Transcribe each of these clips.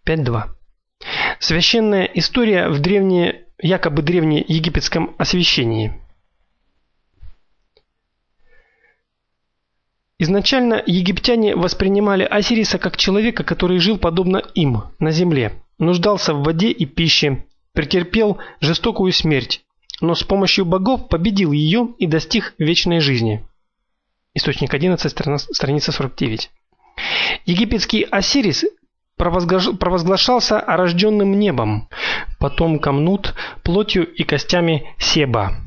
5.2. Священная история в якобы древнеегипетском освящении. Изначально египтяне воспринимали Осириса как человека, который жил подобно им на земле, нуждался в воде и пище, претерпел жестокую смерть, но с помощью богов победил ее и достиг вечной жизни. Источник 11, страница 49. Египетский Осирис провозглашался рожденным небом, потомком Нут, плотью и костями Себа.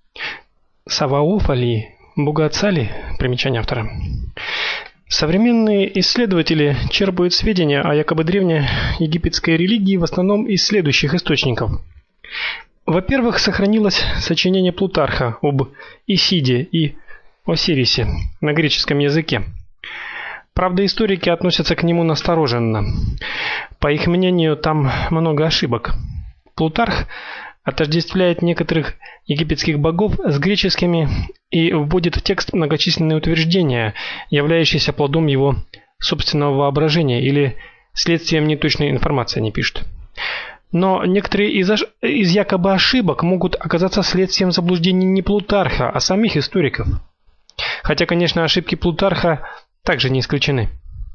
Саваофа ли, бога отца ли? Примечание автора. Современные исследователи черпают сведения о якобы древнеегипетской религии в основном из следующих источников. Во-первых, сохранилось сочинение Плутарха об Исиде и Осирисе на греческом языке. Правда, историки относятся к нему настороженно. По их мнению, там много ошибок. Плутарх отождествляет некоторых египетских богов с греческими и вводит в текст многочисленные утверждения, являющиеся плодом его собственного воображения или следствием неточной информации, они пишут. Но некоторые из якобы ошибок могут оказаться следствием заблуждений не Плутарха, а самих историков. Хотя, конечно, ошибки Плутарха также не исключены.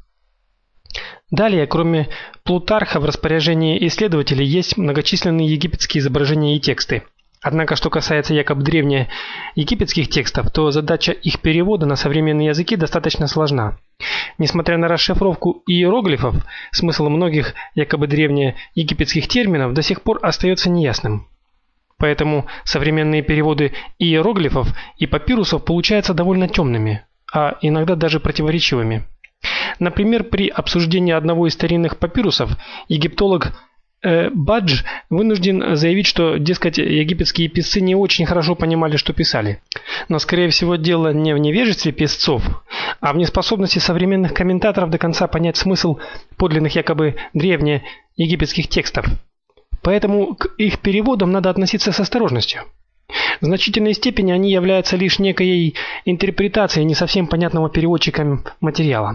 Далее, кроме Плутарха, в распоряжении исследователей есть многочисленные египетские изображения и тексты. Однако, что касается якобы древнеегипетских текстов, то задача их перевода на современные языки достаточно сложна. Несмотря на расшифровку иероглифов, смысл многих якобы древнеегипетских терминов до сих пор остается неясным. Поэтому современные переводы иероглифов и папирусов получаются довольно темными, а иногда даже противоречивыми. Например, при обсуждении одного из старинных папирусов египтолог Бадж вынужден заявить, что, дескать, египетские писцы не очень хорошо понимали, что писали. Но, скорее всего, дело не в невежестве писцов, а в неспособности современных комментаторов до конца понять смысл подлинных якобы древнеегипетских текстов. Поэтому к их переводам надо относиться с осторожностью. В значительной степени они являются лишь некой интерпретацией не совсем понятного переводчикам материала.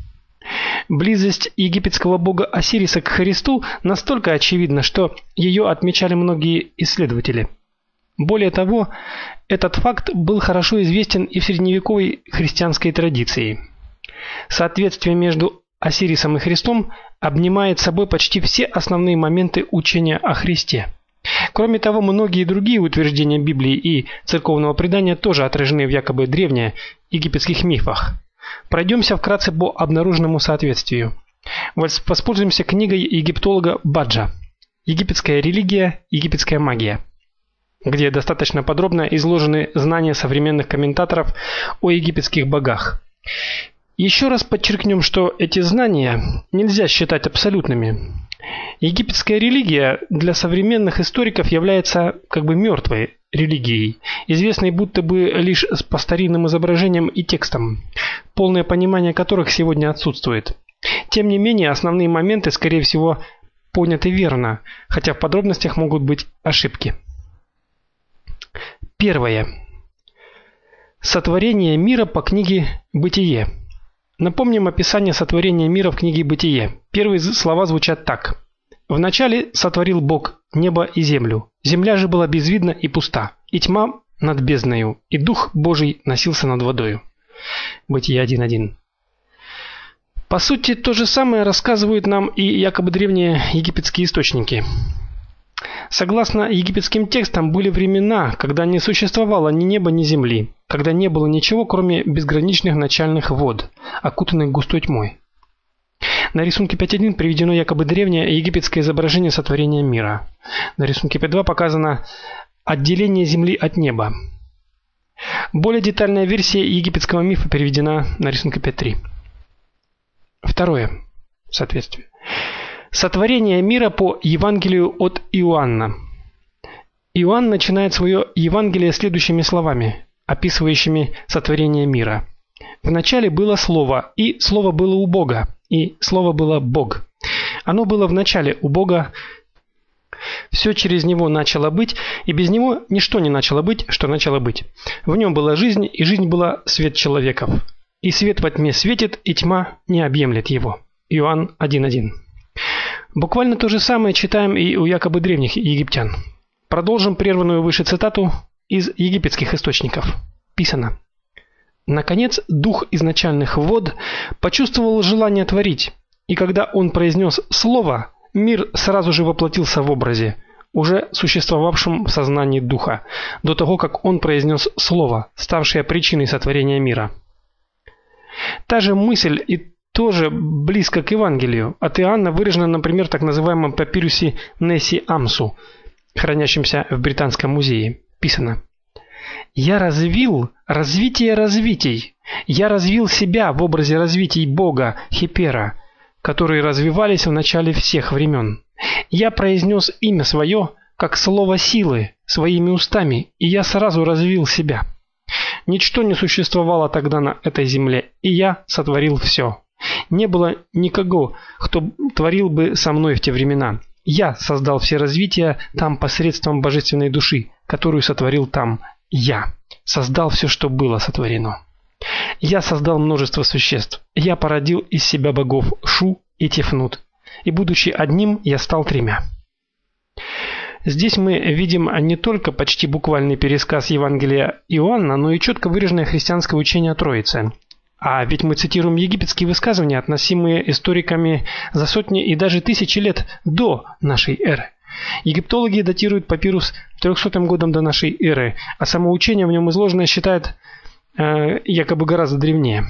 Близость египетского бога Осириса к Христу настолько очевидна, что ее отмечали многие исследователи. Более того, этот факт был хорошо известен и в средневековой христианской традиции. Соответствие между Осирисом и Христом обнимает собой почти все основные моменты учения о Христе. Кроме того, многие другие утверждения Библии и церковного предания тоже отражены в якобы древнеегипетских мифах. Пройдемся вкратце по обнаруженному соответствию. Воспользуемся книгой египтолога Баджа «Египетская религия, египетская магия», где достаточно подробно изложены знания современных комментаторов о египетских богах. Еще раз подчеркнем, что эти знания нельзя считать абсолютными. Египетская религия для современных историков является как бы мертвой религией, известной будто бы лишь по старинным изображениям и текстам, полное понимание которых сегодня отсутствует. Тем не менее, основные моменты, скорее всего, поняты верно, хотя в подробностях могут быть ошибки. Первое. Сотворение мира по книге Бытие. Напомним описание сотворения мира в книге Бытие. Первые слова звучат так: «Вначале сотворил Бог небо и землю. Земля же была безвидна и пуста, и тьма над бездною, и Дух Божий носился над водою». Бытие 1:1. По сути, то же самое рассказывают нам и якобы древние египетские источники. Согласно египетским текстам, были времена, когда не существовало ни неба, ни земли, когда не было ничего, кроме безграничных начальных вод, окутанных густой тьмой. На рисунке 5.1 приведено якобы древнее египетское изображение сотворения мира. На рисунке 5.2 показано отделение земли от неба. Более детальная версия египетского мифа переведена на рисунке 5.3. Второе. Соответствие. Сотворение мира по Евангелию от Иоанна. Иоанн начинает свое Евангелие следующими словами, описывающими сотворение мира. «Вначале было Слово, и Слово было у Бога, и Слово было Бог. Оно было вначале у Бога, все через Него начало быть, и без Него ничто не начало быть, что начало быть. В Нем была жизнь, и жизнь была свет человеков. И свет во тьме светит, и тьма не объемлет его». Иоанн 1:1. Буквально то же самое читаем и у якобы древних египтян. Продолжим прерванную выше цитату из египетских источников. Писано: «Наконец, дух изначальных вод почувствовал желание творить, и когда он произнес слово, мир сразу же воплотился в образе, уже существовавшем в сознании духа, до того, как он произнес слово, ставшее причиной сотворения мира». Та же мысль и тоже близко к Евангелию. От Иоанна выражена, например, в так называемом папирусе Несси Амсу, хранящемся в Британском музее. Писано: «Я развил развитие развитий. Я развил себя в образе развитий Бога, Хипера, которые развивались в начале всех времен. Я произнес имя свое, как слово силы, своими устами, и я сразу развил себя. Ничто не существовало тогда на этой земле, и я сотворил все. Не было никого, кто творил бы со мной в те времена. Я создал все развития там посредством божественной души, которую сотворил там. Я создал все, что было сотворено. Я создал множество существ. Я породил из себя богов Шу и Тефнут. И будучи одним, я стал тремя». Здесь мы видим не только почти буквальный пересказ Евангелия Иоанна, но и четко выраженное христианское учение о Троице. А ведь мы цитируем египетские высказывания, относимые историками за сотни и даже тысячи лет до нашей эры. Египтологи датируют папирус 300 годом до нашей эры, а само учение в нем изложенное считают якобы гораздо древнее.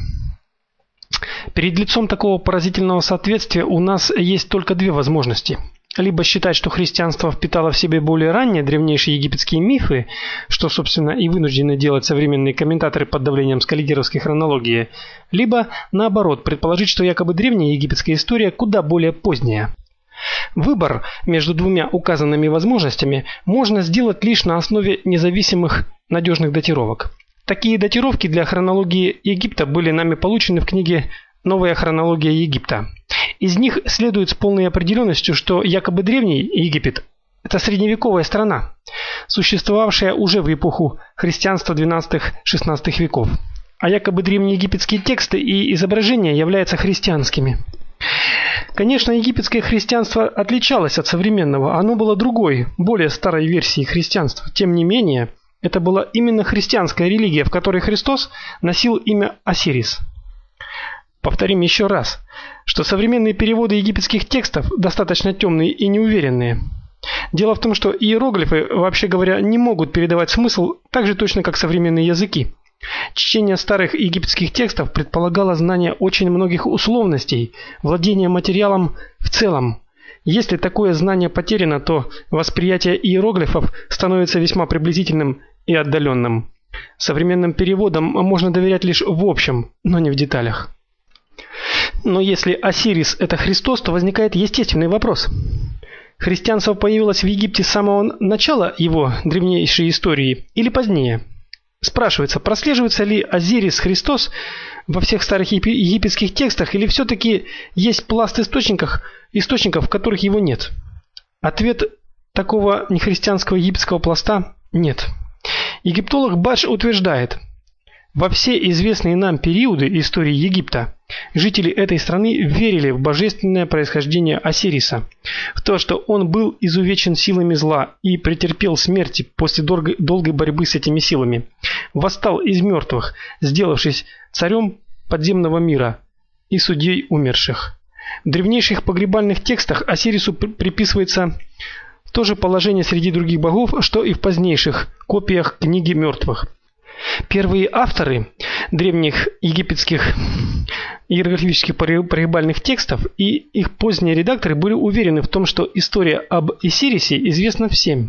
Перед лицом такого поразительного соответствия у нас есть только две возможности. Либо считать, что христианство впитало в себе более ранние древнейшие египетские мифы, что, собственно, и вынуждены делать современные комментаторы под давлением скаллигеровской хронологии, либо, наоборот, предположить, что якобы древняя египетская история куда более поздняя. Выбор между двумя указанными возможностями можно сделать лишь на основе независимых надежных датировок. Такие датировки для хронологии Египта были нами получены в книге «Новая хронология Египта». Из них следует с полной определенностью, что якобы древний Египет – это средневековая страна, существовавшая уже в эпоху христианства XII-XVI веков, а якобы древнеегипетские тексты и изображения являются христианскими. Конечно, египетское христианство отличалось от современного, оно было другой, более старой версией христианства. Тем не менее, это была именно христианская религия, в которой Христос носил имя Осирис. Повторим еще раз, что современные переводы египетских текстов достаточно темные и неуверенные. Дело в том, что иероглифы, вообще говоря, не могут передавать смысл так же точно, как современные языки. Чтение старых египетских текстов предполагало знание очень многих условностей, владение материалом в целом. Если такое знание потеряно, то восприятие иероглифов становится весьма приблизительным и отдаленным. Современным переводам можно доверять лишь в общем, но не в деталях. Но если Осирис – это Христос, то возникает естественный вопрос. Христианство появилось в Египте с самого начала его древнейшей истории или позднее? Спрашивается, прослеживается ли Осирис Христос во всех старых египетских текстах или все-таки есть пласт источников, в которых его нет? Ответ такого нехристианского египетского пласта – нет. Египтолог Бадж утверждает, во все известные нам периоды истории Египта жители этой страны верили в божественное происхождение Осириса, в то, что он был изувечен силами зла и претерпел смерть после долгой борьбы с этими силами, восстал из мертвых, сделавшись царем подземного мира и судьей умерших. В древнейших погребальных текстах Осирису приписывается то же положение среди других богов, что и в позднейших копиях книги мертвых. Первые авторы древних египетских иероглифических погребальных текстов и их поздние редакторы были уверены в том, что история об Осирисе известна всем.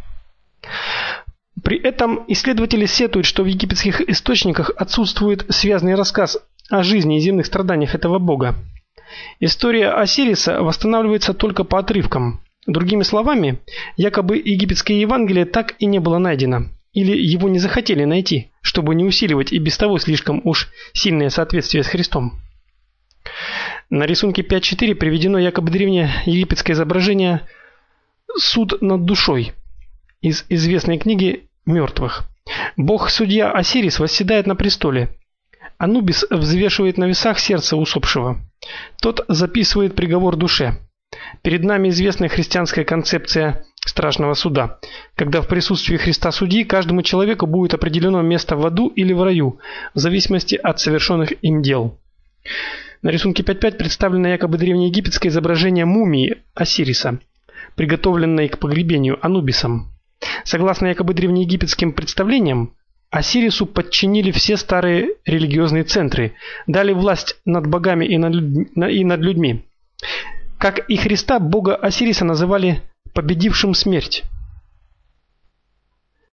При этом исследователи сетуют, что в египетских источниках отсутствует связанный рассказ о жизни и земных страданиях этого бога. История Осириса восстанавливается только по отрывкам. Другими словами, якобы египетское Евангелие так и не было найдено. Или его не захотели найти, чтобы не усиливать и без того слишком уж сильное соответствие с Христом. На рисунке 5.4 приведено якобы древнее египетское изображение «Суд над душой» из известной книги мертвых. Бог-судья Осирис восседает на престоле. Анубис взвешивает на весах сердце усопшего. Тот записывает приговор душе. Перед нами известная христианская концепция страшного суда, когда в присутствии Христа судьи каждому человеку будет определено место в аду или в раю, в зависимости от совершенных им дел. На рисунке 5.5 представлено якобы древнеегипетское изображение мумии Осириса, приготовленной к погребению Анубисом. Согласно якобы древнеегипетским представлениям, Осирису подчинили все старые религиозные центры, дали власть над богами и над людьми. Как и Христа, бога Осириса называли победившим смерть.